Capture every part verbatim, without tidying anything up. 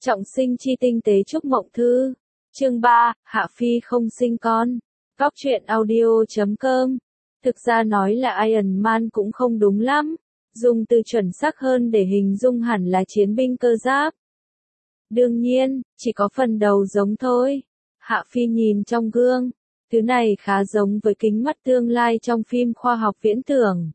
Trọng sinh chi tinh tế chúc mộng thư. Chương ba, Hạ Phi không sinh con. Góc truyện audio chấm com. Thực ra nói là Iron Man cũng không đúng lắm. Dùng từ chuẩn xác hơn để hình dung hẳn là chiến binh cơ giáp. Đương nhiên, chỉ có phần đầu giống thôi. Hạ Phi nhìn trong gương. Thứ này khá giống với kính mắt tương lai trong phim khoa học viễn tưởng.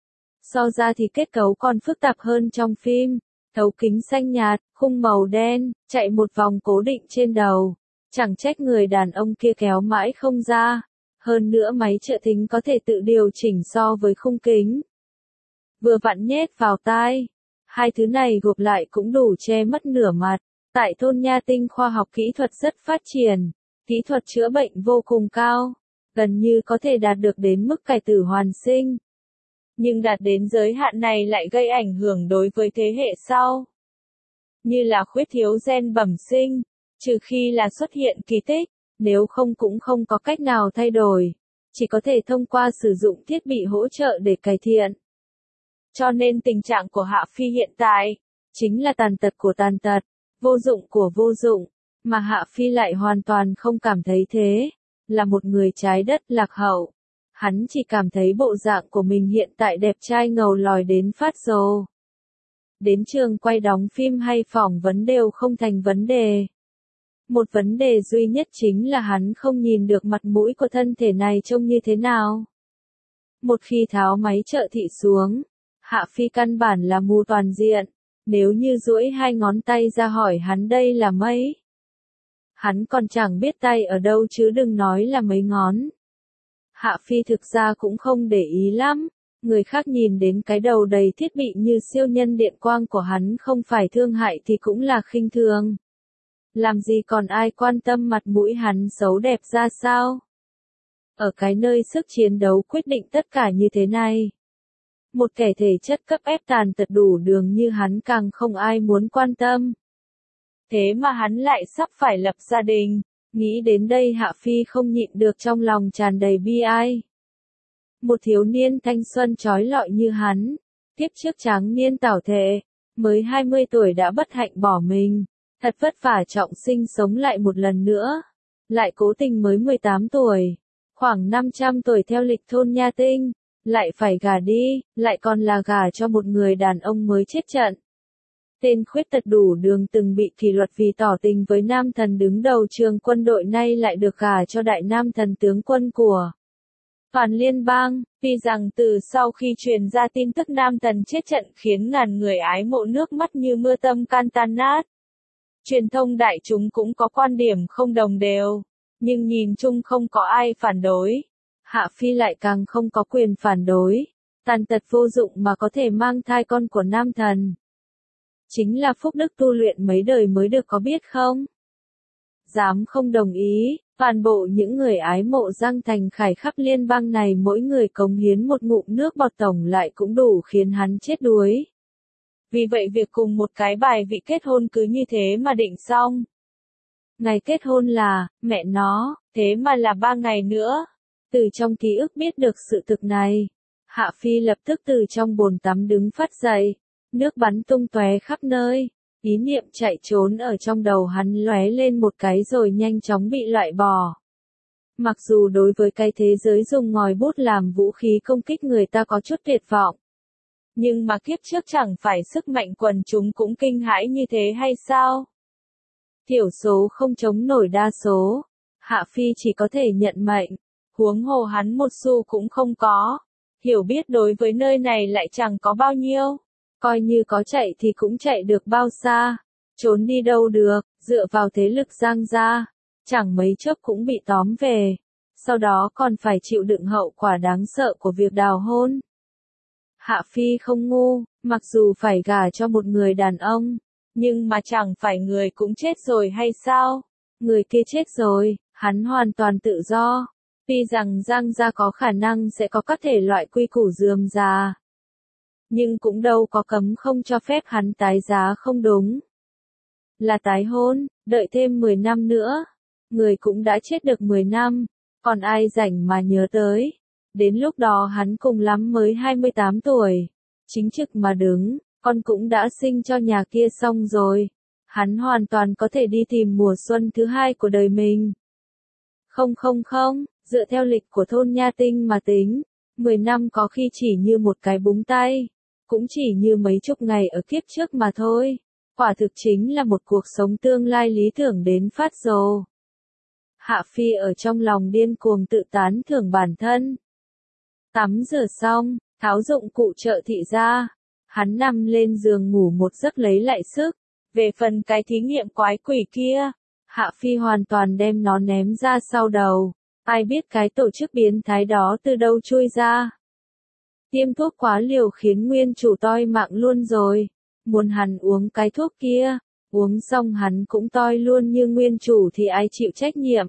So ra thì kết cấu còn phức tạp hơn trong phim. Thấu kính xanh nhạt, khung màu đen, chạy một vòng cố định trên đầu. Chẳng trách người đàn ông kia kéo mãi không ra. Hơn nữa máy trợ thính có thể tự điều chỉnh so với khung kính. Vừa vặn nhét vào tai. Hai thứ này gộp lại cũng đủ che mất nửa mặt. Tại thôn Nha Tinh khoa học kỹ thuật rất phát triển. Kỹ thuật chữa bệnh vô cùng cao. Gần như có thể đạt được đến mức cải tử hoàn sinh. Nhưng đạt đến giới hạn này lại gây ảnh hưởng đối với thế hệ sau. Như là khuyết thiếu gen bẩm sinh, trừ khi là xuất hiện kỳ tích, nếu không cũng không có cách nào thay đổi. Chỉ có thể thông qua sử dụng thiết bị hỗ trợ để cải thiện. Cho nên tình trạng của Hạ Phi hiện tại, chính là tàn tật của tàn tật, vô dụng của vô dụng, mà Hạ Phi lại hoàn toàn không cảm thấy thế, là một người trái đất lạc hậu. Hắn chỉ cảm thấy bộ dạng của mình hiện tại đẹp trai ngầu lòi đến phát rồ. Đến trường quay đóng phim hay phỏng vấn đều không thành vấn đề. Một vấn đề duy nhất chính là hắn không nhìn được mặt mũi của thân thể này trông như thế nào. Một khi tháo máy trợ thị xuống, Hạ Phi căn bản là mù toàn diện, nếu như duỗi hai ngón tay ra hỏi hắn đây là mấy. Hắn còn chẳng biết tay ở đâu chứ đừng nói là mấy ngón. Hạ Phi thực ra cũng không để ý lắm, người khác nhìn đến cái đầu đầy thiết bị như siêu nhân điện quang của hắn không phải thương hại thì cũng là khinh thường. Làm gì còn ai quan tâm mặt mũi hắn xấu đẹp ra sao? Ở cái nơi sức chiến đấu quyết định tất cả như thế này. Một kẻ thể chất cấp ép tàn tật đủ đường như hắn càng không ai muốn quan tâm. Thế mà hắn lại sắp phải lập gia đình. Nghĩ đến đây Hạ Phi không nhịn được trong lòng tràn đầy bi ai. Một thiếu niên thanh xuân trói lọi như hắn, tiếp trước tráng niên tảo thể, mới hai mươi tuổi đã bất hạnh bỏ mình, thật vất vả trọng sinh sống lại một lần nữa, lại cố tình mới mười tám tuổi, khoảng năm trăm tuổi theo lịch thôn Nha Tinh, lại phải gả đi, lại còn là gả cho một người đàn ông mới chết trận. Tên khuyết tật đủ đường từng bị kỷ luật vì tỏ tình với nam thần đứng đầu trường quân đội nay lại được gả cho đại nam thần tướng quân của toàn liên bang, vì rằng từ sau khi truyền ra tin tức nam thần chết trận khiến ngàn người ái mộ nước mắt như mưa tâm can tan nát. Truyền thông đại chúng cũng có quan điểm không đồng đều, nhưng nhìn chung không có ai phản đối. Hạ Phi lại càng không có quyền phản đối, tàn tật vô dụng mà có thể mang thai con của nam thần. Chính là phúc đức tu luyện mấy đời mới được có biết không? Dám không đồng ý, toàn bộ những người ái mộ Giang Thành Khải khắp liên bang này mỗi người cống hiến một ngụm nước bọt tổng lại cũng đủ khiến hắn chết đuối. Vì vậy việc cùng một cái bài vị kết hôn cứ như thế mà định xong. Ngày kết hôn là, mẹ nó, thế mà là ba ngày nữa. Từ trong ký ức biết được sự thực này, Hạ Phi lập tức từ trong bồn tắm đứng phát dậy. Nước bắn tung tóe khắp nơi, ý niệm chạy trốn ở trong đầu hắn lóe lên một cái rồi nhanh chóng bị loại bỏ. Mặc dù đối với cái thế giới dùng ngòi bút làm vũ khí công kích người ta có chút tuyệt vọng. Nhưng mà kiếp trước chẳng phải sức mạnh quần chúng cũng kinh hãi như thế hay sao? Thiểu số không chống nổi đa số, Hạ Phi chỉ có thể nhận mệnh, huống hồ hắn một xu cũng không có, hiểu biết đối với nơi này lại chẳng có bao nhiêu. Coi như có chạy thì cũng chạy được bao xa, trốn đi đâu được, dựa vào thế lực Giang gia, chẳng mấy chốc cũng bị tóm về, sau đó còn phải chịu đựng hậu quả đáng sợ của việc đào hôn. Hạ Phi không ngu, mặc dù phải gả cho một người đàn ông, nhưng mà chẳng phải người cũng chết rồi hay sao? Người kia chết rồi, hắn hoàn toàn tự do, tuy rằng Giang gia có khả năng sẽ có các thể loại quy củ rườm rà. Nhưng cũng đâu có cấm không cho phép hắn tái giá không đúng. Là tái hôn, đợi thêm mười năm nữa. Người cũng đã chết được mười năm, còn ai rảnh mà nhớ tới. Đến lúc đó hắn cùng lắm mới hai mươi tám tuổi. Chính trực mà đứng, con cũng đã sinh cho nhà kia xong rồi. Hắn hoàn toàn có thể đi tìm mùa xuân thứ hai của đời mình. Không không không, dựa theo lịch của thôn Nha Tinh mà tính, mười năm có khi chỉ như một cái búng tay, cũng chỉ như mấy chục ngày ở kiếp trước mà thôi. Quả thực chính là một cuộc sống tương lai lý tưởng đến phát rồ. Hạ Phi ở trong lòng điên cuồng tự tán thưởng bản thân. Tắm rửa xong, tháo dụng cụ trợ thị ra, hắn nằm lên giường ngủ một giấc lấy lại sức. Về phần cái thí nghiệm quái quỷ kia, Hạ Phi hoàn toàn đem nó ném ra sau đầu. Ai biết cái tổ chức biến thái đó từ đâu chui ra. Tiêm thuốc quá liều khiến nguyên chủ toi mạng luôn rồi. Muốn hắn uống cái thuốc kia, uống xong hắn cũng toi luôn như nguyên chủ thì ai chịu trách nhiệm.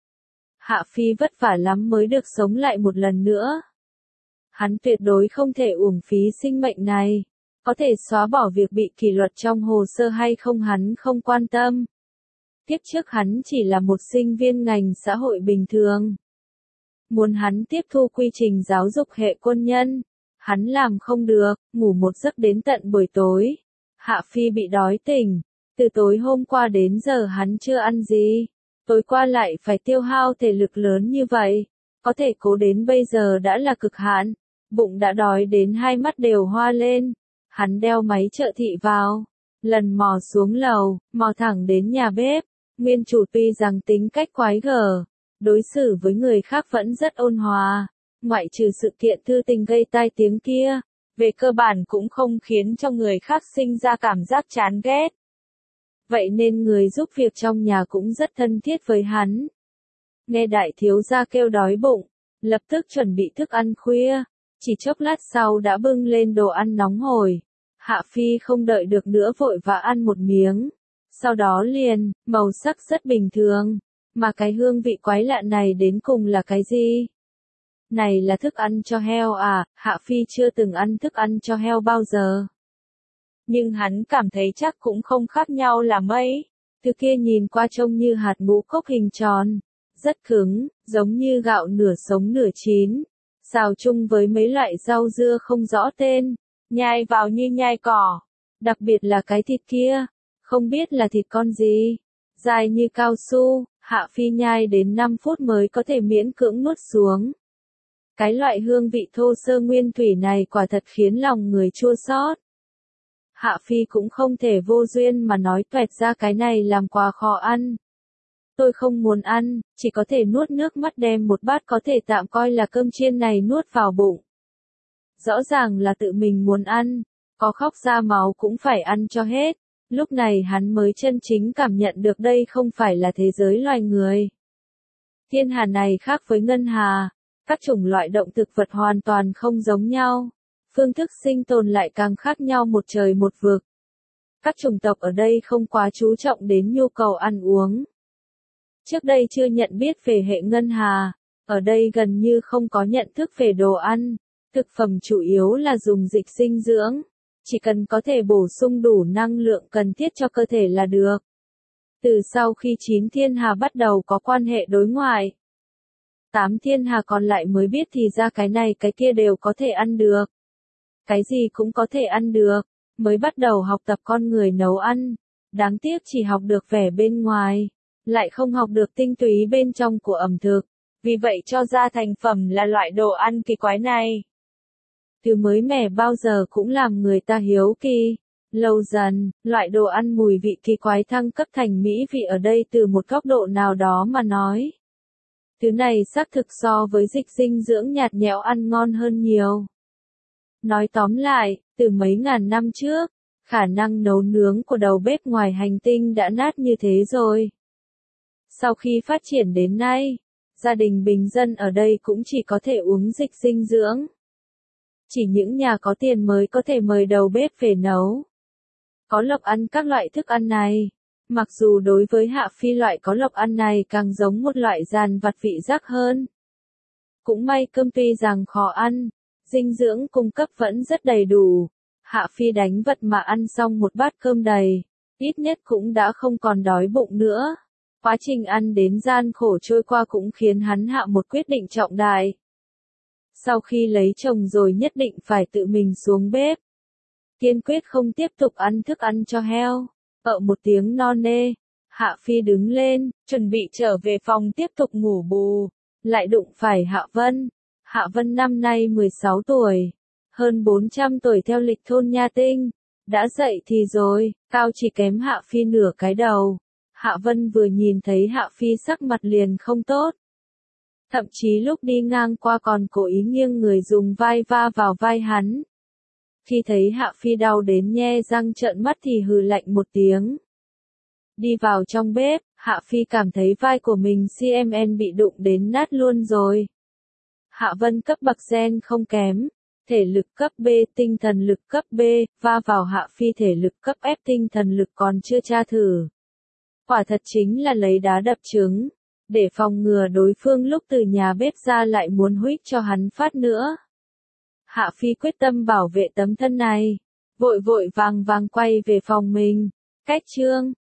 Hạ Phi vất vả lắm mới được sống lại một lần nữa. Hắn tuyệt đối không thể uổng phí sinh mệnh này. Có thể xóa bỏ việc bị kỷ luật trong hồ sơ hay không hắn không quan tâm. Tiếp trước hắn chỉ là một sinh viên ngành xã hội bình thường. Muốn hắn tiếp thu quy trình giáo dục hệ quân nhân, hắn làm không được, ngủ một giấc đến tận buổi tối. Hạ Phi bị đói tỉnh, từ tối hôm qua đến giờ hắn chưa ăn gì. Tối qua lại phải tiêu hao thể lực lớn như vậy, có thể cố đến bây giờ đã là cực hạn, bụng đã đói đến hai mắt đều hoa lên. Hắn đeo máy trợ thị vào, lần mò xuống lầu, mò thẳng đến nhà bếp. Nguyên chủ tuy rằng tính cách quái gở, đối xử với người khác vẫn rất ôn hòa, ngoại trừ sự kiện thư tình gây tai tiếng kia, về cơ bản cũng không khiến cho người khác sinh ra cảm giác chán ghét. Vậy nên người giúp việc trong nhà cũng rất thân thiết với hắn. Nghe đại thiếu gia kêu đói bụng, lập tức chuẩn bị thức ăn khuya, chỉ chốc lát sau đã bưng lên đồ ăn nóng hổi. Hạ Phi không đợi được nữa vội vã ăn một miếng. Sau đó liền, màu sắc rất bình thường. Mà cái hương vị quái lạ này đến cùng là cái gì? Này là thức ăn cho heo à? Hạ Phi chưa từng ăn thức ăn cho heo bao giờ. Nhưng hắn cảm thấy chắc cũng không khác nhau là mấy. Từ kia nhìn qua trông như hạt ngũ cốc hình tròn. Rất cứng, giống như gạo nửa sống nửa chín. Xào chung với mấy loại rau dưa không rõ tên. Nhai vào như nhai cỏ. Đặc biệt là cái thịt kia. Không biết là thịt con gì. Dài như cao su, Hạ Phi nhai đến năm phút mới có thể miễn cưỡng nuốt xuống. Cái loại hương vị thô sơ nguyên thủy này quả thật khiến lòng người chua xót. Hạ Phi cũng không thể vô duyên mà nói toẹt ra cái này làm quà khó ăn. Tôi không muốn ăn, chỉ có thể nuốt nước mắt đem một bát có thể tạm coi là cơm chiên này nuốt vào bụng. Rõ ràng là tự mình muốn ăn, có khóc ra máu cũng phải ăn cho hết. Lúc này hắn mới chân chính cảm nhận được đây không phải là thế giới loài người. Thiên hà này khác với ngân hà, các chủng loại động thực vật hoàn toàn không giống nhau, phương thức sinh tồn lại càng khác nhau một trời một vực. Các chủng tộc ở đây không quá chú trọng đến nhu cầu ăn uống. Trước đây chưa nhận biết về hệ ngân hà, ở đây gần như không có nhận thức về đồ ăn, thực phẩm chủ yếu là dùng dịch dinh dưỡng. Chỉ cần có thể bổ sung đủ năng lượng cần thiết cho cơ thể là được. Từ sau khi chín thiên hà bắt đầu có quan hệ đối ngoại, tám thiên hà còn lại mới biết thì ra cái này cái kia đều có thể ăn được. Cái gì cũng có thể ăn được, mới bắt đầu học tập con người nấu ăn. Đáng tiếc chỉ học được vẻ bên ngoài, lại không học được tinh túy bên trong của ẩm thực. Vì vậy cho ra thành phẩm là loại đồ ăn kỳ quái này. Từ mới mẻ bao giờ cũng làm người ta hiếu kỳ. Lâu dần, loại đồ ăn mùi vị kỳ quái thăng cấp thành mỹ vị ở đây từ một góc độ nào đó mà nói. Thứ này xác thực so với dịch dinh dưỡng nhạt nhẽo ăn ngon hơn nhiều. Nói tóm lại, từ mấy ngàn năm trước, khả năng nấu nướng của đầu bếp ngoài hành tinh đã nát như thế rồi. Sau khi phát triển đến nay, gia đình bình dân ở đây cũng chỉ có thể uống dịch dinh dưỡng. Chỉ những nhà có tiền mới có thể mời đầu bếp về nấu. Có lộc ăn các loại thức ăn này. Mặc dù đối với Hạ Phi loại có lộc ăn này càng giống một loại dàn vặt vị giác hơn. Cũng may cơm tuy rằng khó ăn, dinh dưỡng cung cấp vẫn rất đầy đủ. Hạ Phi đánh vật mà ăn xong một bát cơm đầy, ít nhất cũng đã không còn đói bụng nữa. Quá trình ăn đến gian khổ trôi qua cũng khiến hắn hạ một quyết định trọng đại. Sau khi lấy chồng rồi nhất định phải tự mình xuống bếp. Kiên quyết không tiếp tục ăn thức ăn cho heo. Ở một tiếng non nê, Hạ Phi đứng lên, chuẩn bị trở về phòng tiếp tục ngủ bù, lại đụng phải Hạ Vân. Hạ Vân năm nay mười sáu tuổi, hơn bốn trăm tuổi theo lịch thôn Nha Tinh, đã dậy thì rồi, cao chỉ kém Hạ Phi nửa cái đầu. Hạ Vân vừa nhìn thấy Hạ Phi sắc mặt liền không tốt. Thậm chí lúc đi ngang qua còn cố ý nghiêng người dùng vai va vào vai hắn. Khi thấy Hạ Phi đau đến nhe răng trợn mắt thì hừ lạnh một tiếng. Đi vào trong bếp, Hạ Phi cảm thấy vai của mình xê em en bị đụng đến nát luôn rồi. Hạ Vân cấp bậc gen không kém, thể lực cấp B, tinh thần lực cấp B, va vào Hạ Phi thể lực cấp F, tinh thần lực còn chưa tra thử. Quả thật chính là lấy đá đập trứng, để phòng ngừa đối phương lúc từ nhà bếp ra lại muốn huých cho hắn phát nữa. Hạ Phi quyết tâm bảo vệ tấm thân này, vội vội vàng vàng quay về phòng mình. Cách chương